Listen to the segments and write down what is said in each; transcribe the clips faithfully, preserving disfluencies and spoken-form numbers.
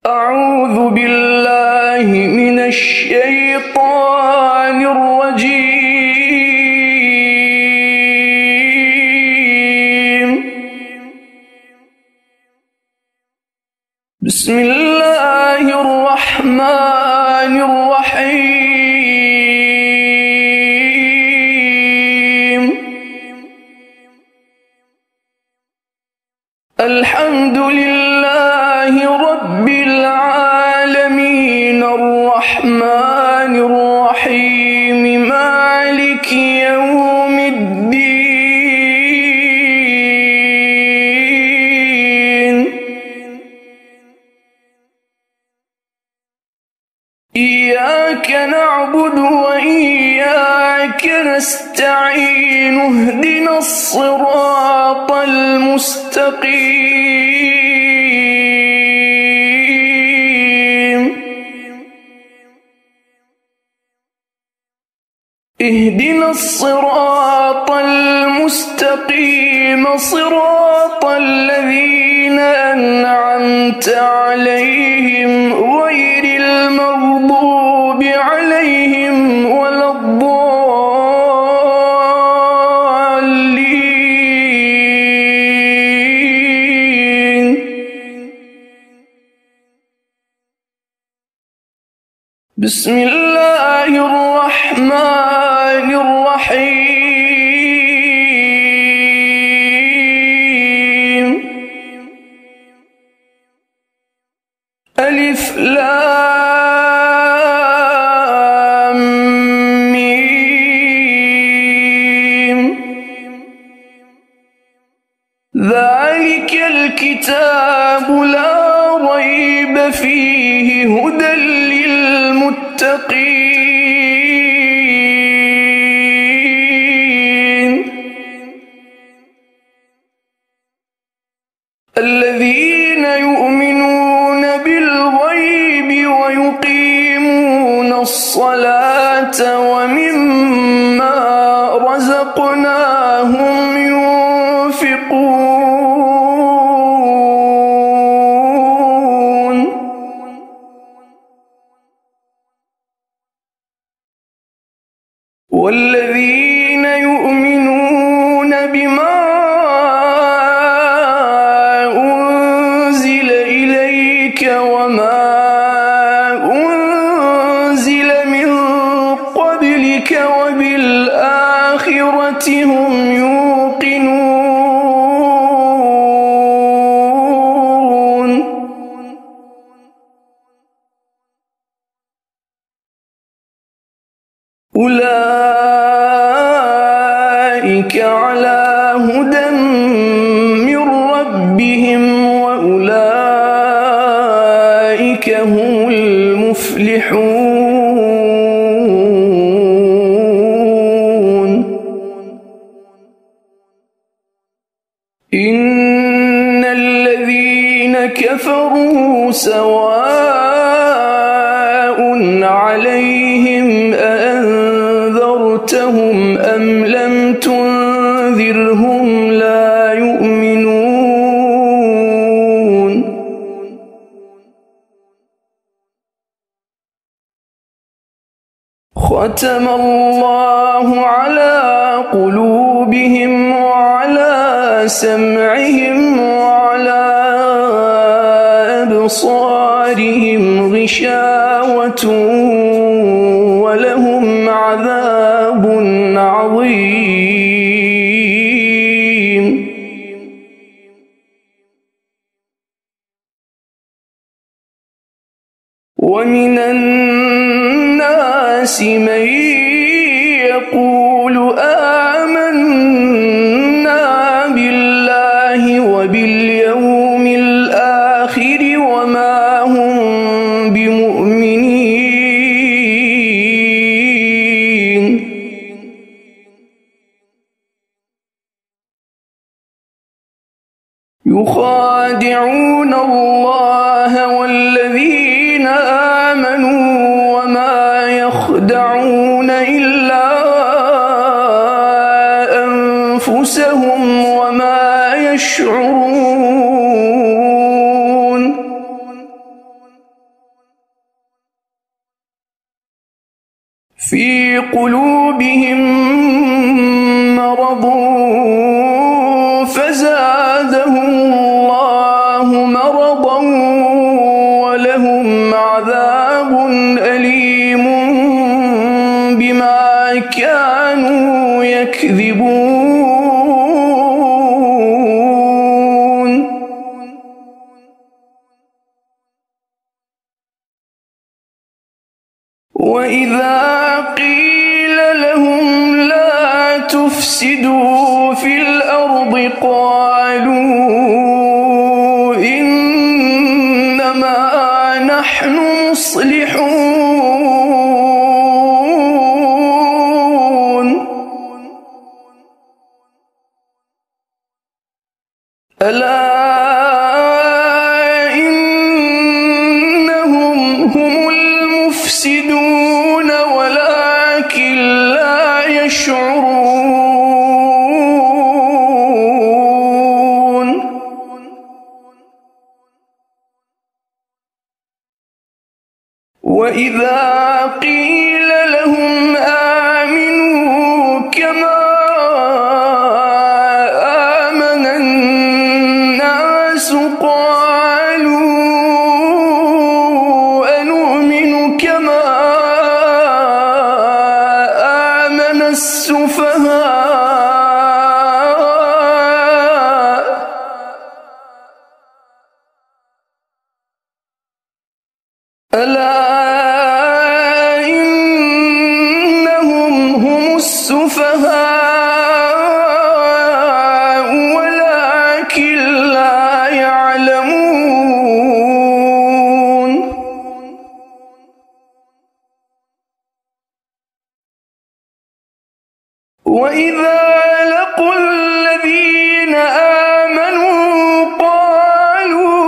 أعوذ بالله من الشيطان الرجيم. بسم الله الرحمن الرحيم. الحمد لله رب العالمين الرحمن الرحيم مالك يوم الدين. إياك نعبد وإياك نستعين. اهدنا الصراط المستقيم. اهدنا الصراط المستقيم صراط الذين أنعمت عليهم غير المغضوب عليهم ولا الضالين. بسم الله الرحمن الرحيم. ألف لام ميم. ذلك الكتاب لا ريب فيه هدى للمتقين الذين يؤمنون بالغيب ويقيمون الصلاة ومما رزقناهم ينفقون. والذين يؤمنون بما أنزل إليك وما أنزل من قبلك وبالآخرة هم يوقنون. أولئك على هدى من ربهم وأولئك هم المفلحون. إن الذين كفروا سواء عليهم أأنذرتهم أم لم تنذرهم لا يؤمنون. ختم الله على قلوبهم وعلى سمعهم وعلى أبصارهم غشاوة ولهم عذاب عظيم. ومن الناس من يقول آمنا بالله وباليوم الآخر وما هم بمؤمنين. يخادعون الله والذين آمنوا وما يخدعون إلا أنفسهم وما يشعرون. في قلوبهم مرض فزادهم الله مرضا ولهم عذاب أليم بما كانوا يكذبون. وإذا قيل لهم لا تفسدوا في الأرض قالوا إنما نحن مصلحون. ألا إنهم هم المفسدون ولكن لا يشعرون. وإذا قيل لهم آمنوا كما آمن الناس قالوا أنؤمن كما آمن السفهاء ألا إنهم هم السفهاء ولكن لا يعلمون. وإذا لقوا الذين آمنوا قالوا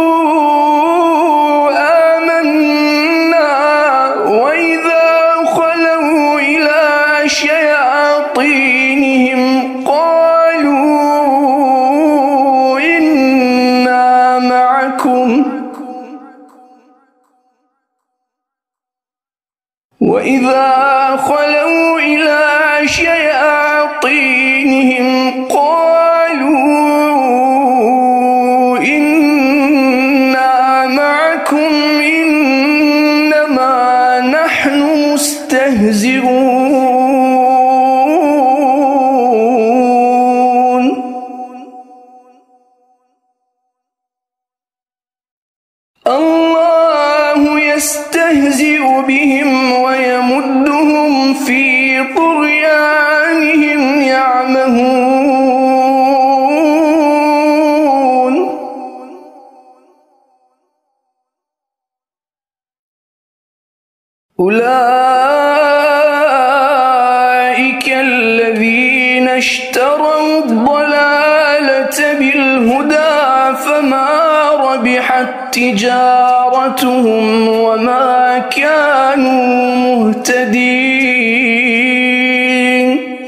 آمنا وإذا خلوا إلى شياطينهم قالوا إنا معكم وإذا خلوا إلى شياطينهم قالوا إنا معكم إنما نحن مستهزئون. الله يستهزئ بهم ويمدهم في طغيانهم يعمهون. أولئك الذين اشتروا الضلالة بالهدى فما ربحت تجارتهم وما كانوا مهتدين.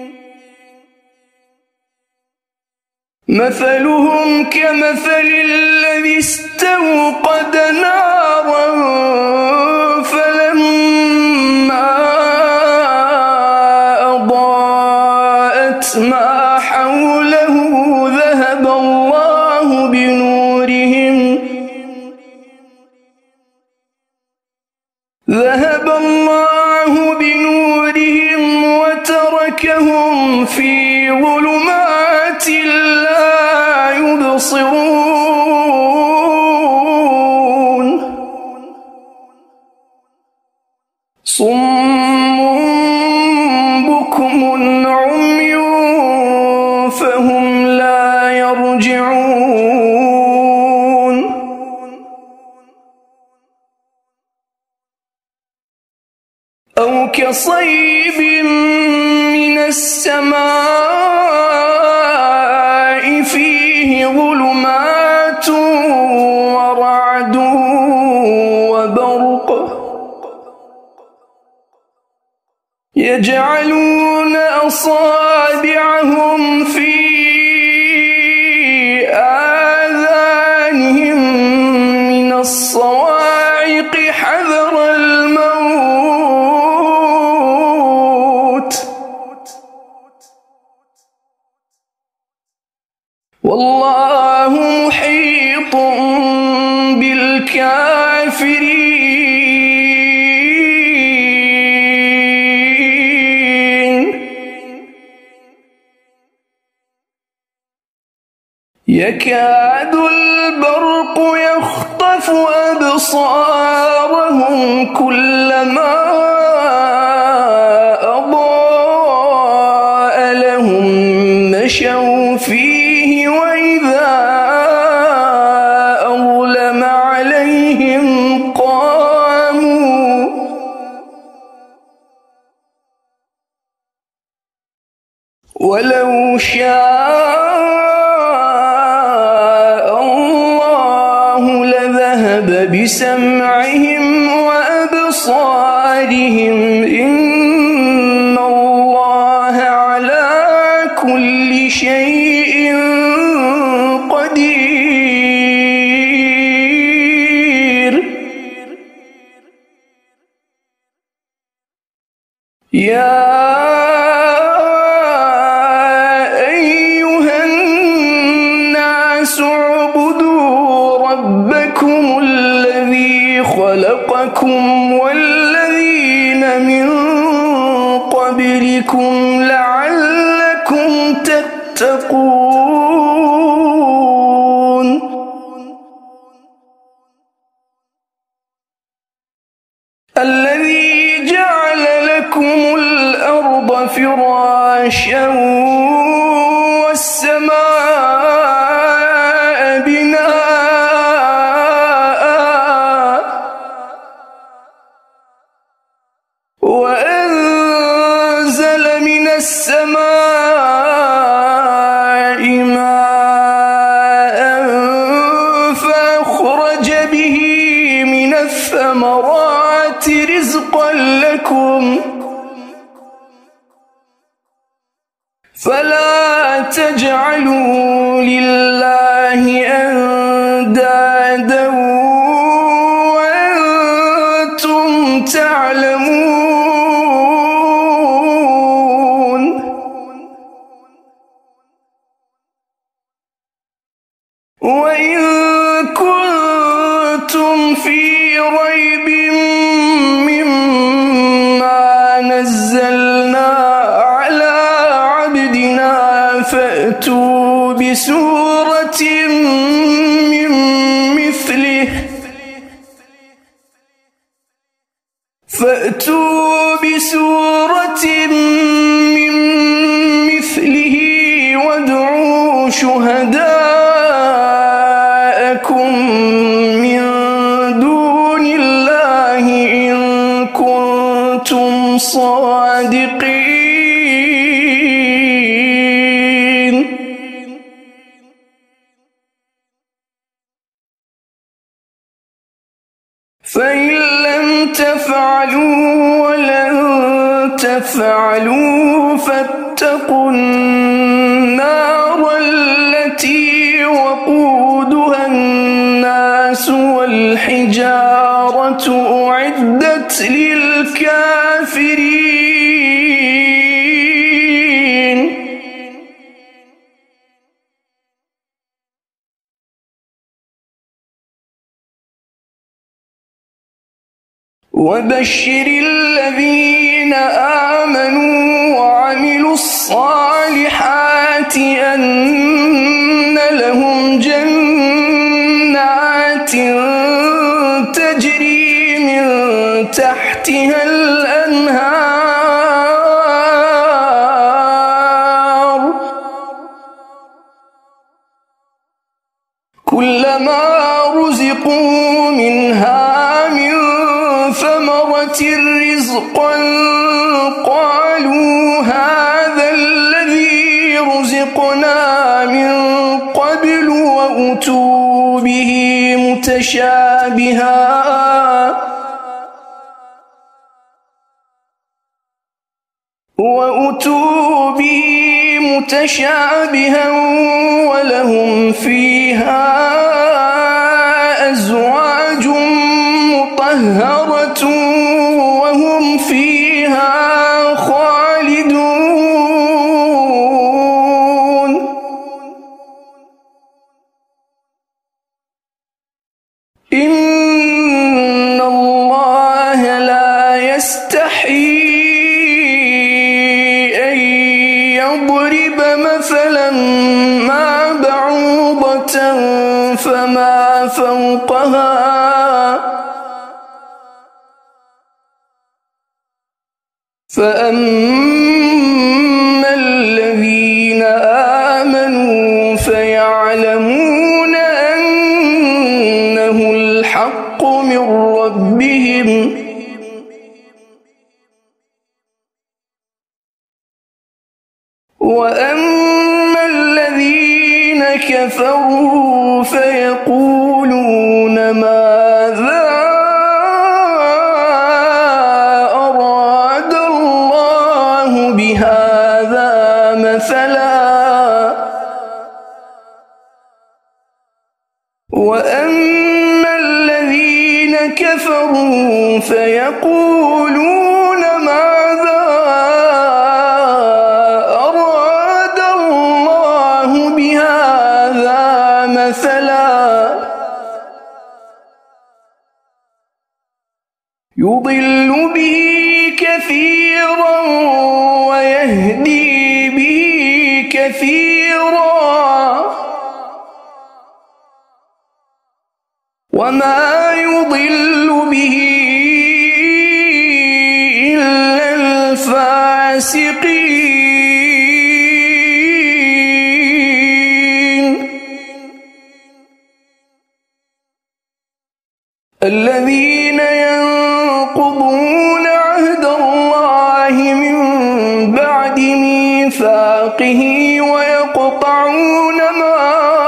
مثلهم كمثل الذي استوقد نارا فلما أضاءت ما حوله ذهب الله بنورهم ذهب الله بنورهم وتركهم في ظلمات لا يبصرون. صم بكم عمي فهم لا يرجعون. أو كصيب من السماء فيه ظلمات ورعد وبرق يجعلون أصابعهم في آذانهم من الصواعق حذر الموت والله محيط بالكافرين يكاد البرق يخطف أبصارهم كلما أضاء لهم مشوا فيه وإذا أظلم عليهم قاموا ولو شاء بسمعهم وأبصارهم إن الله على كل شيء قدير يا أيها الناس اعبدوا ربكم خلقكم والذين من قبلكم لعلكم تتقون الذي جعل لكم الأرض فراشا والسماء بناءً وأنزل من السماء ماء فأخرج به من الثمرات رزقا لكم فلا تجعلوا لله أندادا وأنتم تعلمون وإن كنتم في ريب مما نزلنا على عبدنا فأتوا بسورة من مثله فأتوا بسورة من مثله وادعوا شهداءكم من دون الله إن كنتم صادقين فإن لم تفعلوا ولن تفعلوا فاتقوا النار التي وقودها الناس والحجارة أعدت للكافرين وبشر الذين آمنوا وعملوا الصالحات أن لهم جنات تجري من تحتها الأنهار كلما رزقوا منها رزقا قالوا هذا الذي رزقنا من قبل وأتوا به متشابها وأتوا به متشابها ولهم فيها أزواج مطهرة وهم فيها خالدون فما فوقها فأما الذين آمنوا فيعلمون أنه الحق من ربهم وأما الذين كفروا فيقولون ماذا أراد الله بهذا مثلا وأما الذين كفروا فيقولون ماذا أراد الله بهذا مثلا يضل به كثيرا ويهدي به كثيرا وما يضل به إلا الفاسقين الذين ينقضون عهد الله من بعد ميثاقه ويقطعون ما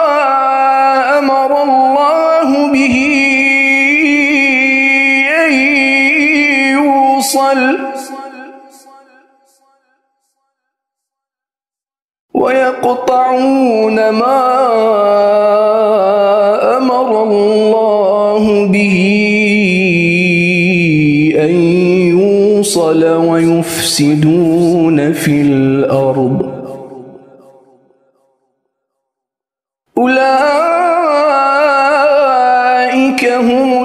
أمر الله به أن يوصل ويقطعون ما أمر الله به أن يوصل ويفسدون في الأرض أولئك هم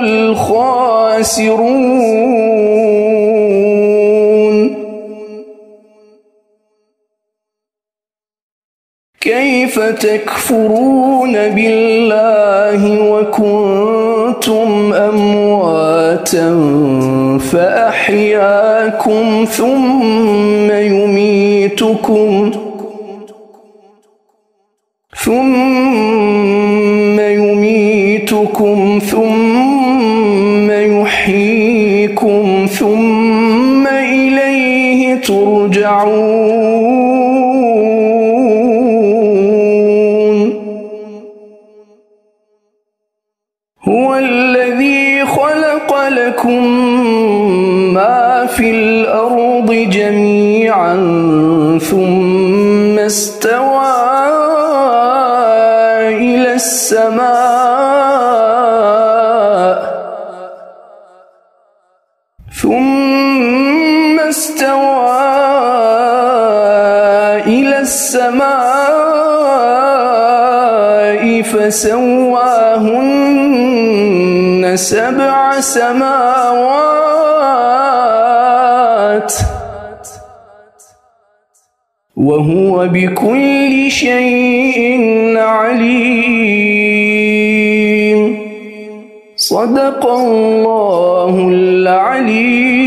الخاسرون كيف تكفرون بالله وكنتم أمواتا فأحياكم ثم يميتكم ثم يميتكم ثم يحييكم ثم إليه ترجعون هو الذي خلق لكم ما في الأرض جميعا ثم استوى إلى السماء ثم استوى إلى السماء فسواهن سبع سماوات وهو بكل شيء عليم صدق الله العليم